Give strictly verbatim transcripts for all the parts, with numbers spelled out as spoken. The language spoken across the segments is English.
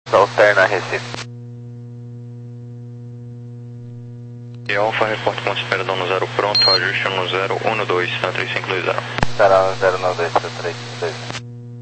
Alterna Recife. E Alfa, reporte ponto de espera dono zero pronto, ajuste no zero um dois, tá três cinco dois zero. Será zero nove dois, três cinco dois zero.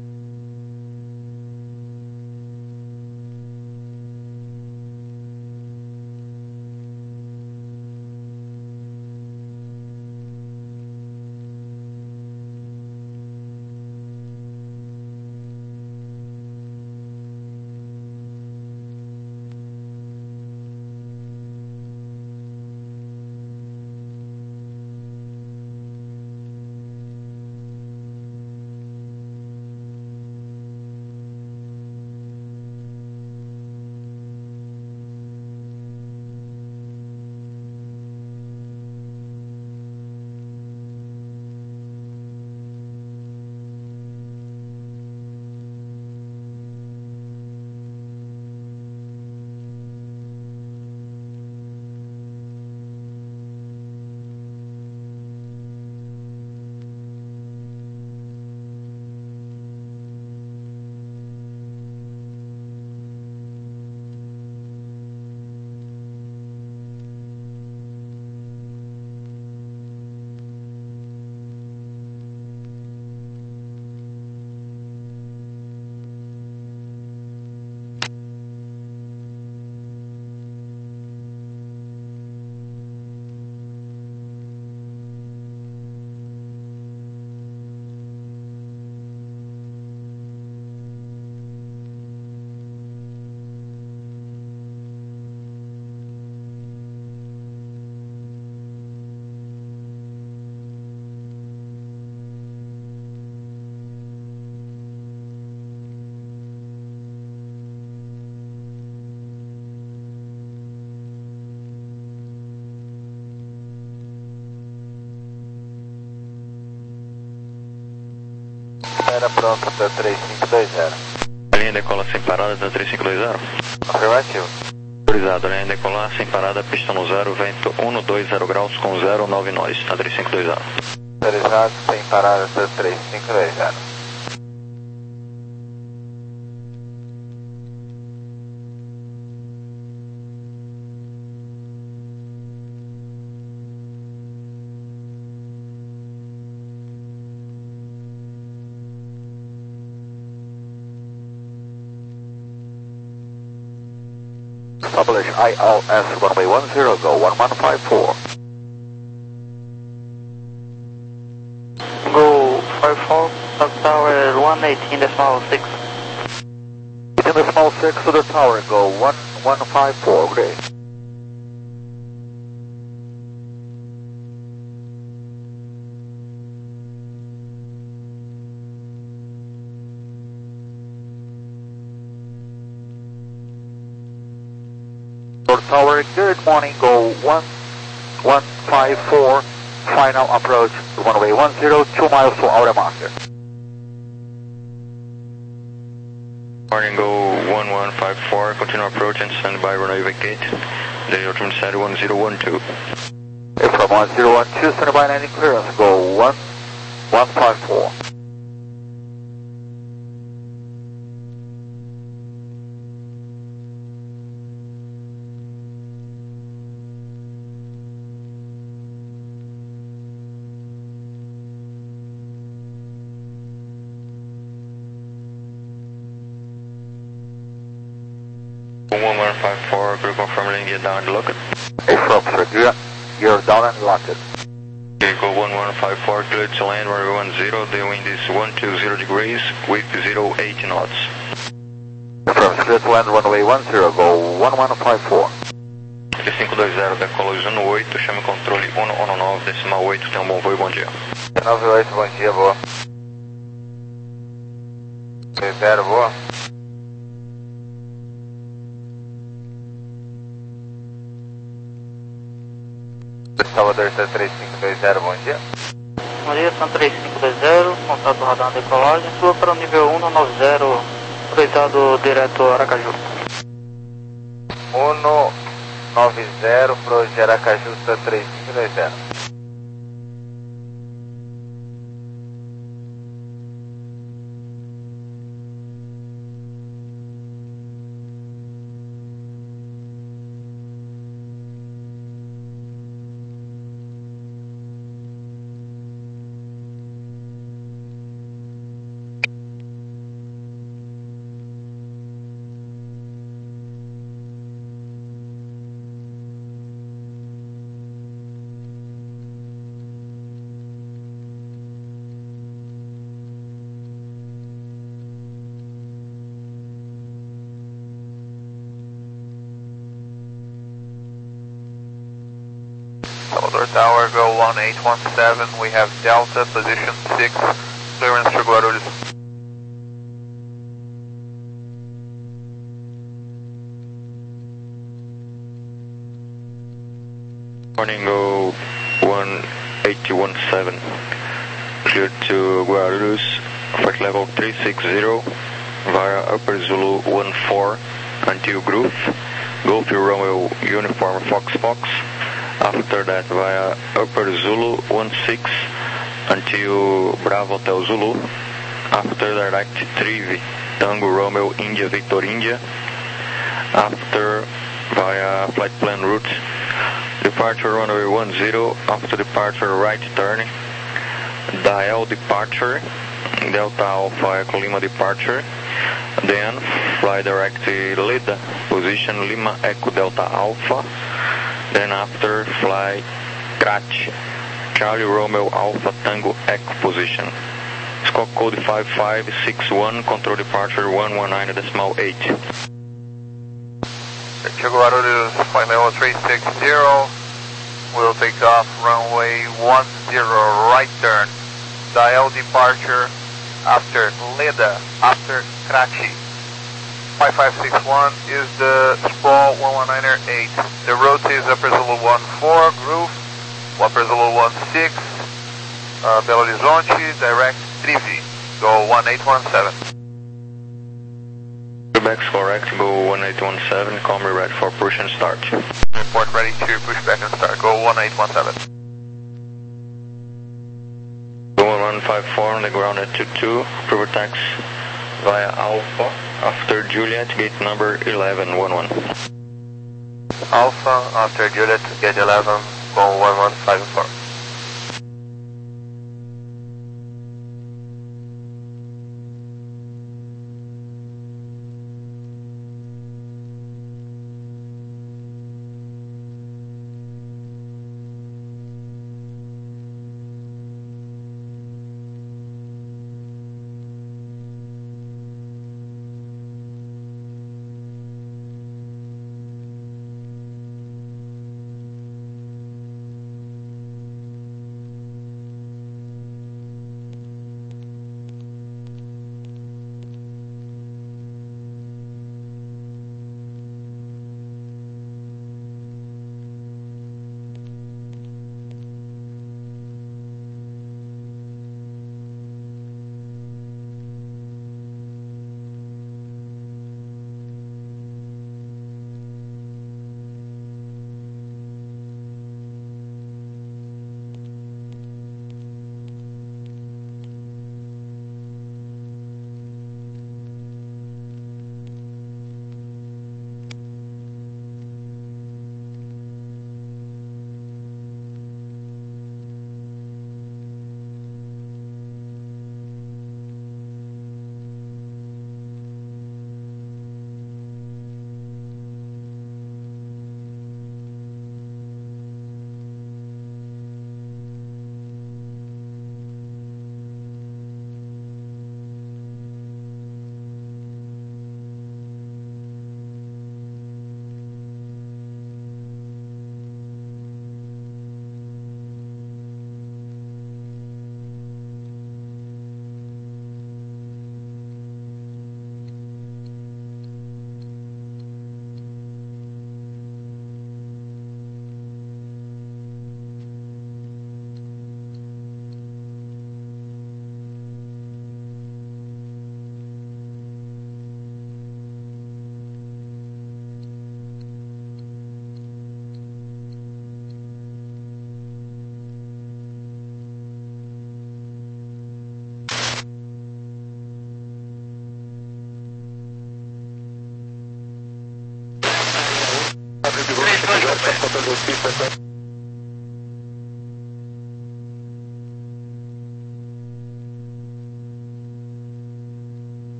Era pronto, tá três cinco dois zero. A linha decola sem parada, tá três cinco dois zero. Afirmativo. Autorizado, linha decolar sem parada, pista no zero, vento um dois zero graus com zero nove nós, tá três cinco dois zero. Autorizado, sem parada, tá três cinco dois zero. Publish I L S runway one zero, go one one five four. Go five four, Stock Tower one eighteen decimal six. eighteen decimal six to the tower, go one one five four, great. Tower, good morning, go one one five four, final approach, runway one zero, two miles to outer marker. Morning, go one one five four, continue approach and stand by runway vacate. The ultimate set one zero one two. From one zero one two, stand by landing clearance, go one one five four. one one five four, crew confirm landing gear down and lock it. Affirm, sir, gear, gear down and locked it. Okay, go one one five four, cleared to land, runway one zero, the wind is one two zero degrees, with zero eight knots. Affirm, clear to land, runway one zero, go one one five four. três cinco dois zero, decola usando oito, chame controle um um nove, decimal oito, tenha um bom voo, bom dia. nove oito, bom dia, boa. dois zero, boa. Salvador, três cinco dois zero, bom dia. Bom dia, são três cinco dois zero, contato radar na decolagem, suba para o nível um nove zero, autorizado direto Aracaju. um nove zero, pro de Aracaju, três cinco dois zero. Salvador Tower, go one eight one seven, we have Delta, position six, clearance to Guarulhos. Morning, go one eight one seven, clear to Guarulhos, flight level three six zero, via Upper Zulu one four, until Groove, Golf Romeo Uniform Fox Fox, after that via Upper Zulu one six, until Bravo Hotel Zulu, after direct Trivi, Tango Romeo India Victor India, after via flight plan route, departure runway one zero, after departure right turn, dial departure, Delta Alpha Echo Lima departure, then fly direct Leda, position Lima Echo Delta Alpha, then after fly Crat, Charlie Romeo Alpha Tango Echo position. Squawk code five five six one, control departure one one nine decimal eight. Check Guarulhos, flight level three six zero, we'll take off runway one zero, right turn, dial departure, after Leda, after Crachi. five five six one is the Sprawl one one nine eight. The route is Upper Zulu one four, Groove, Upper Zulu one six, uh, Belo Horizonte, direct Trivi, go one eight one seven. Quebec's correct, go one eight one seven, call me ready for push and start. Report ready to push back and start, go one eight one seven. one one five four on the ground at two two, approval tax via Alpha, after Juliet, gate number eleven one one. Alpha, after Juliet, gate eleven, go one one five four.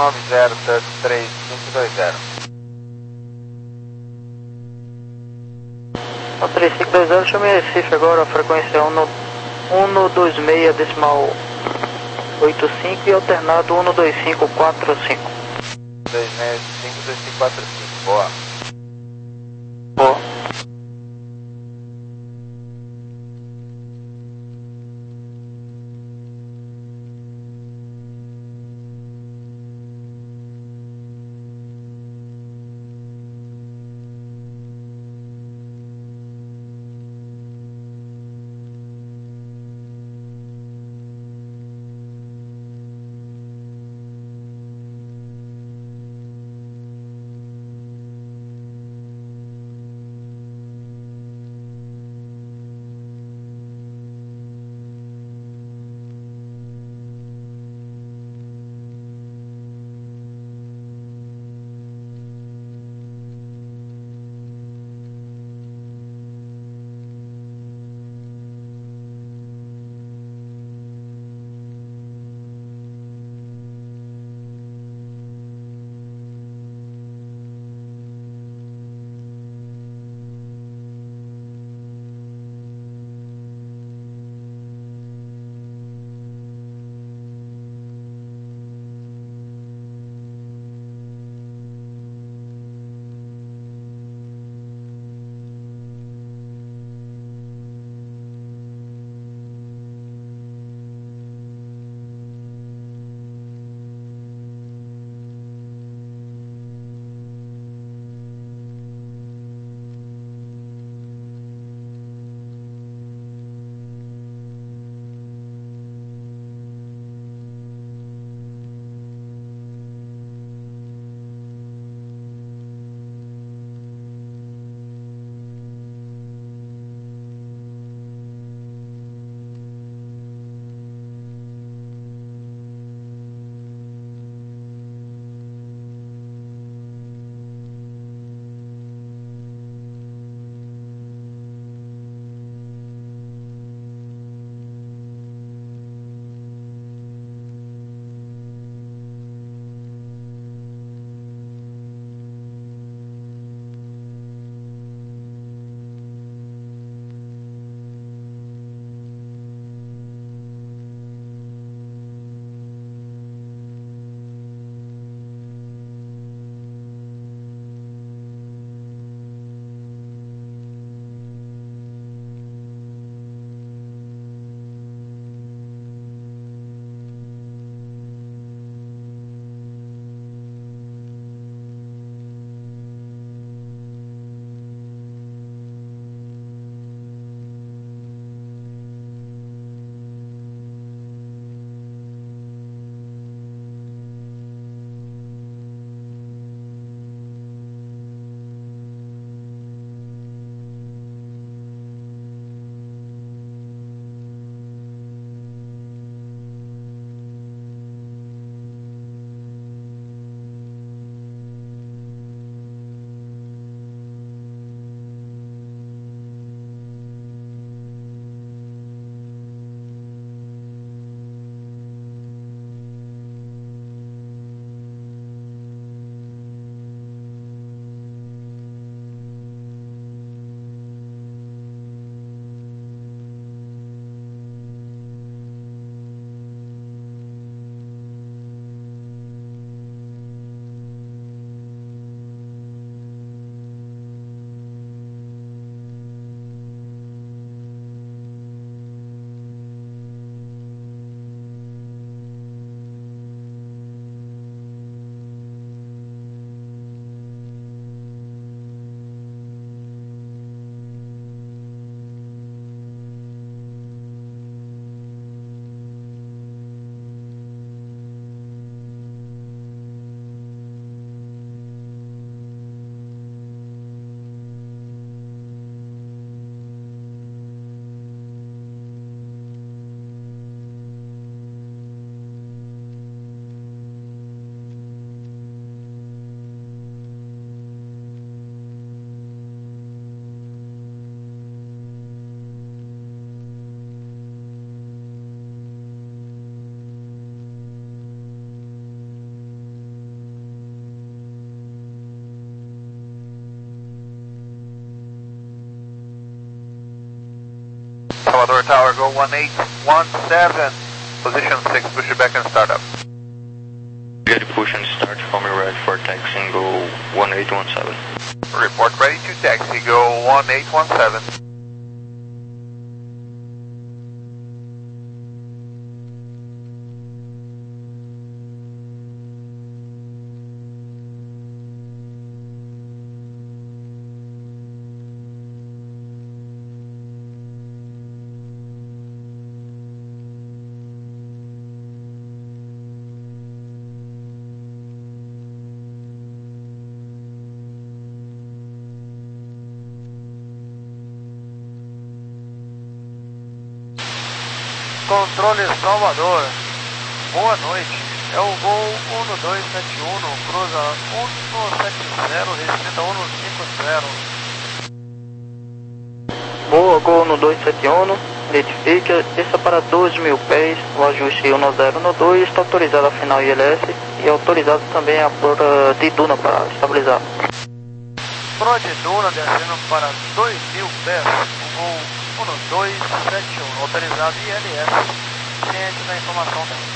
nove zero tanto três cinco dois zero. três cinco dois zero, chame Recife agora, a frequência um um dois seis decimal oito cinco e alternado um dois cinco quatro cinco. dois seis cinco dois cinco quatro cinco, boa. Boa. Salvador Tower, go one eight one seven. Position six, push it back and start up. Get push and start, call me right for taxiing, go one eight one seven. Report ready to taxi, go one eight one seven. Controle Salvador, boa noite, é o voo um dois sete um, cruza um sete zero, restrita um cinco zero. Boa, Gol no dois sete um, identifica, desça para dois mil pés, o ajuste um zero um dois, está autorizado a final I L S e autorizado também a por uh, de Duna para estabilizar. Pro de Duna descendo para dois mil pés, o voo um dois sete um, autorizado I L S, ciente da informação dela.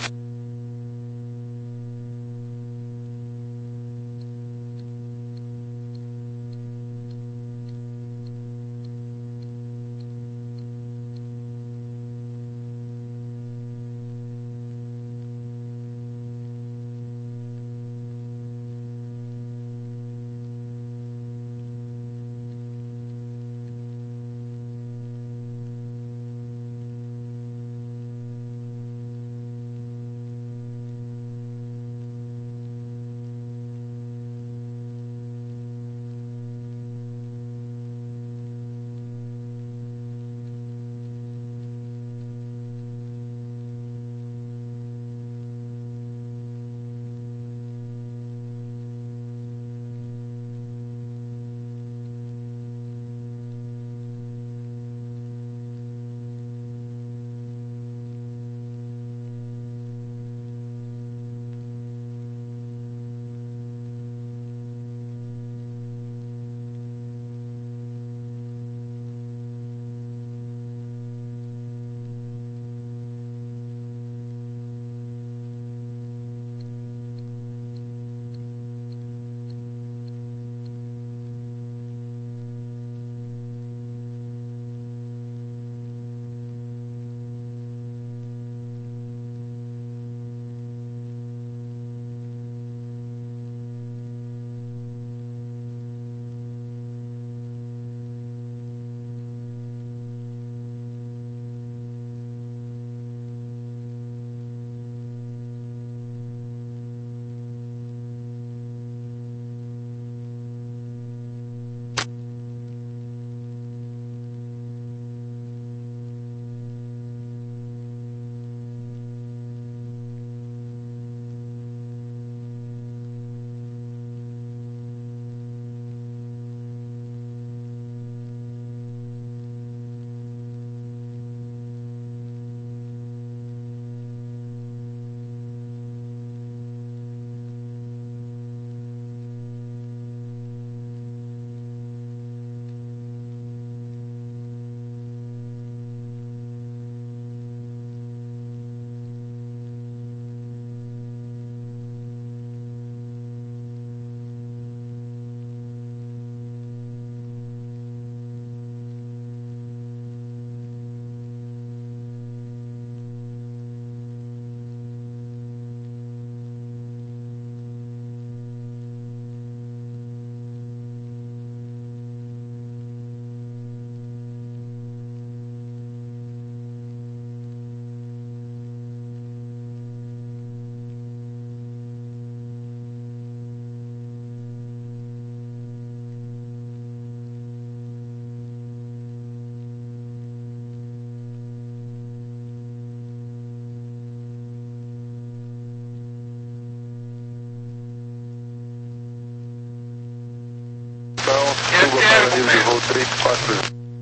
livre de voo três quatro.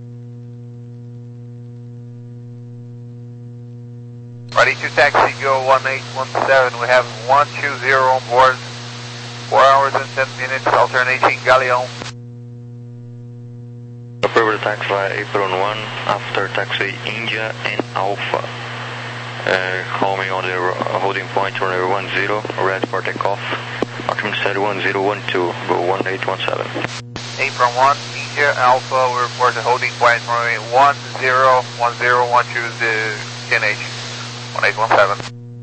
Ready to taxi, go one eight one seven. We have one two zero on board. four hours and ten minutes, alternating Galeon. Approved contact via apron one after taxi India and Alpha. Uh, call me on the holding point runway one zero, red for takeoff. Altimeter set one zero one two, go one eight one seven. Apron one, India Alpha, we report the holding point runway one zero one zero one two, the T N H one eight one seven.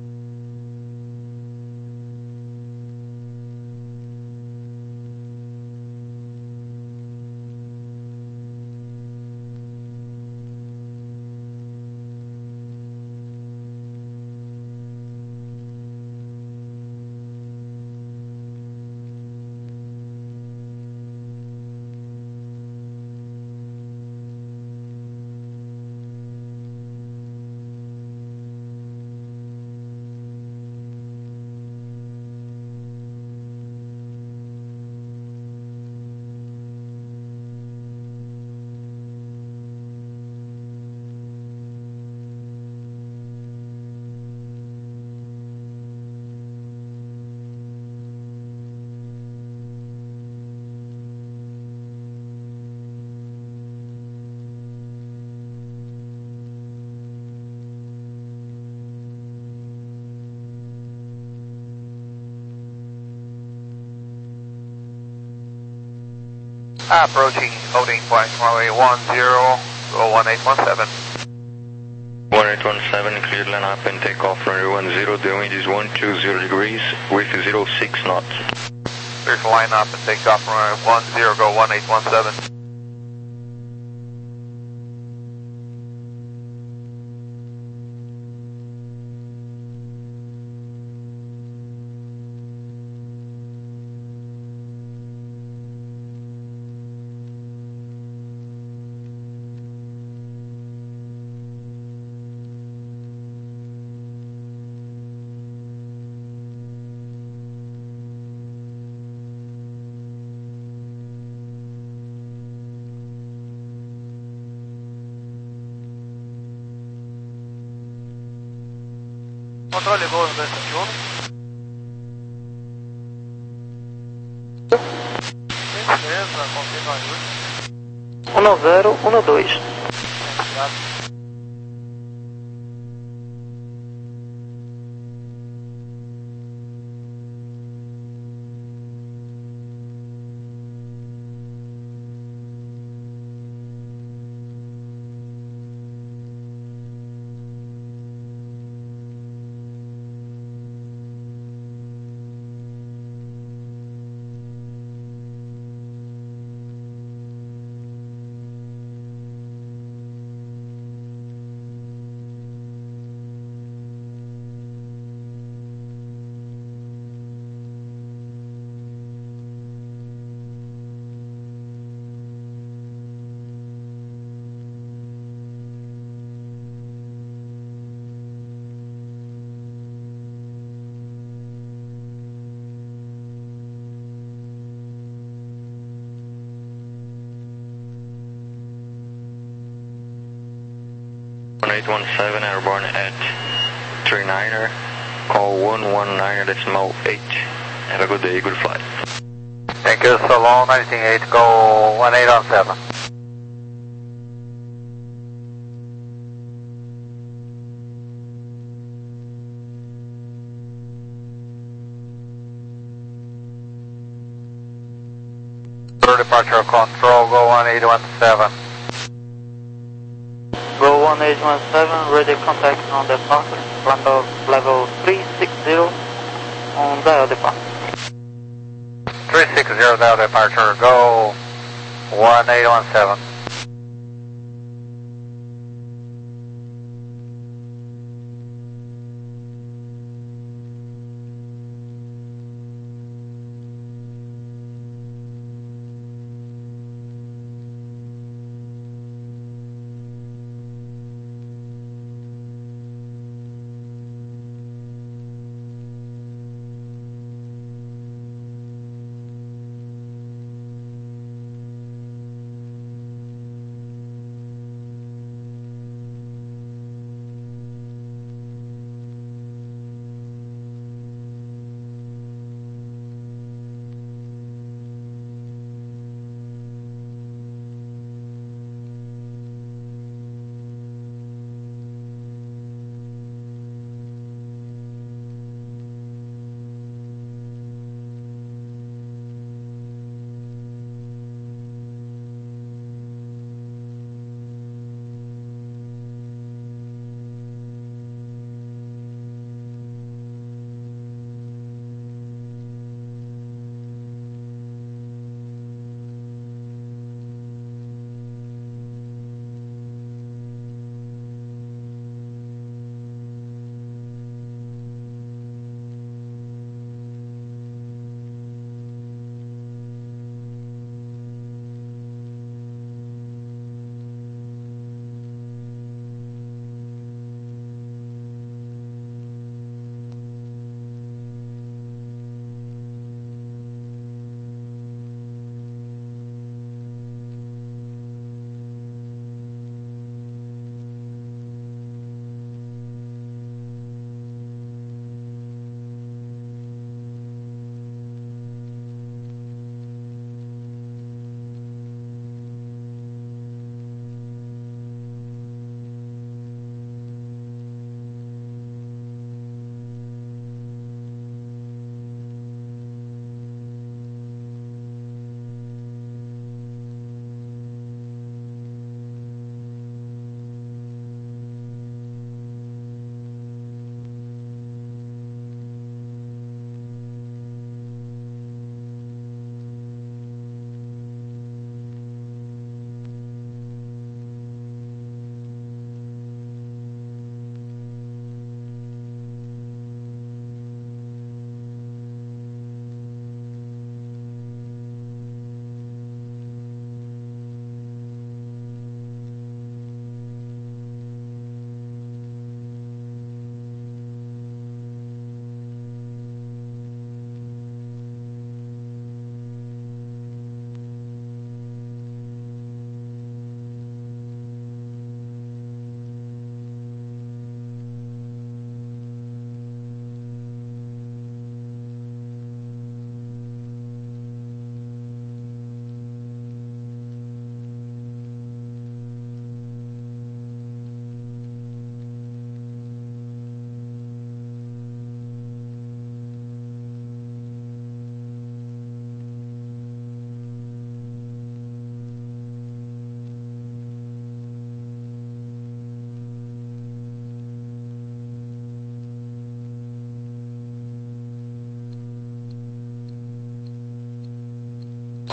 Approaching holding point runway one zero, go one eight one seven. one eight one seven, cleared line up and take off runway one zero, the wind is one two zero degrees with zero six knots. Clear to line up and take off runway one zero, go one eight one seven. Controle Gol no dois sete um. Beleza, confirma a um zero um dois. Obrigado. one eight one seven, airborne at three niner, call one one nine decimal eight. Have a good day, good flight. Thank you, so long, nineteen eight, go one eight one seven. Departure control, go one eight one seven. Go one eight one seven, ready contact on departure, level, level three six zero on dial departure. three six zero dial departure, go one eight one seven.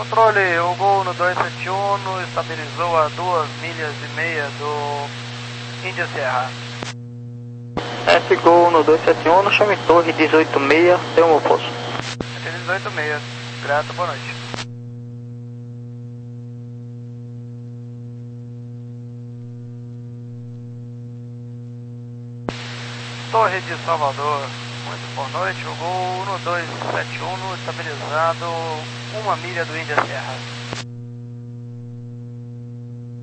Controle, o Gol no dois sete um estabilizou a duas milhas e meia do Índia Serra. F Gol no dois sete um, chame Torre dezoito seis, deu um oposto. dezoito seis, grato, boa noite. Torre de Salvador, muito boa noite, o Gol no dois sete um estabilizado, uma milha do Índia Serra.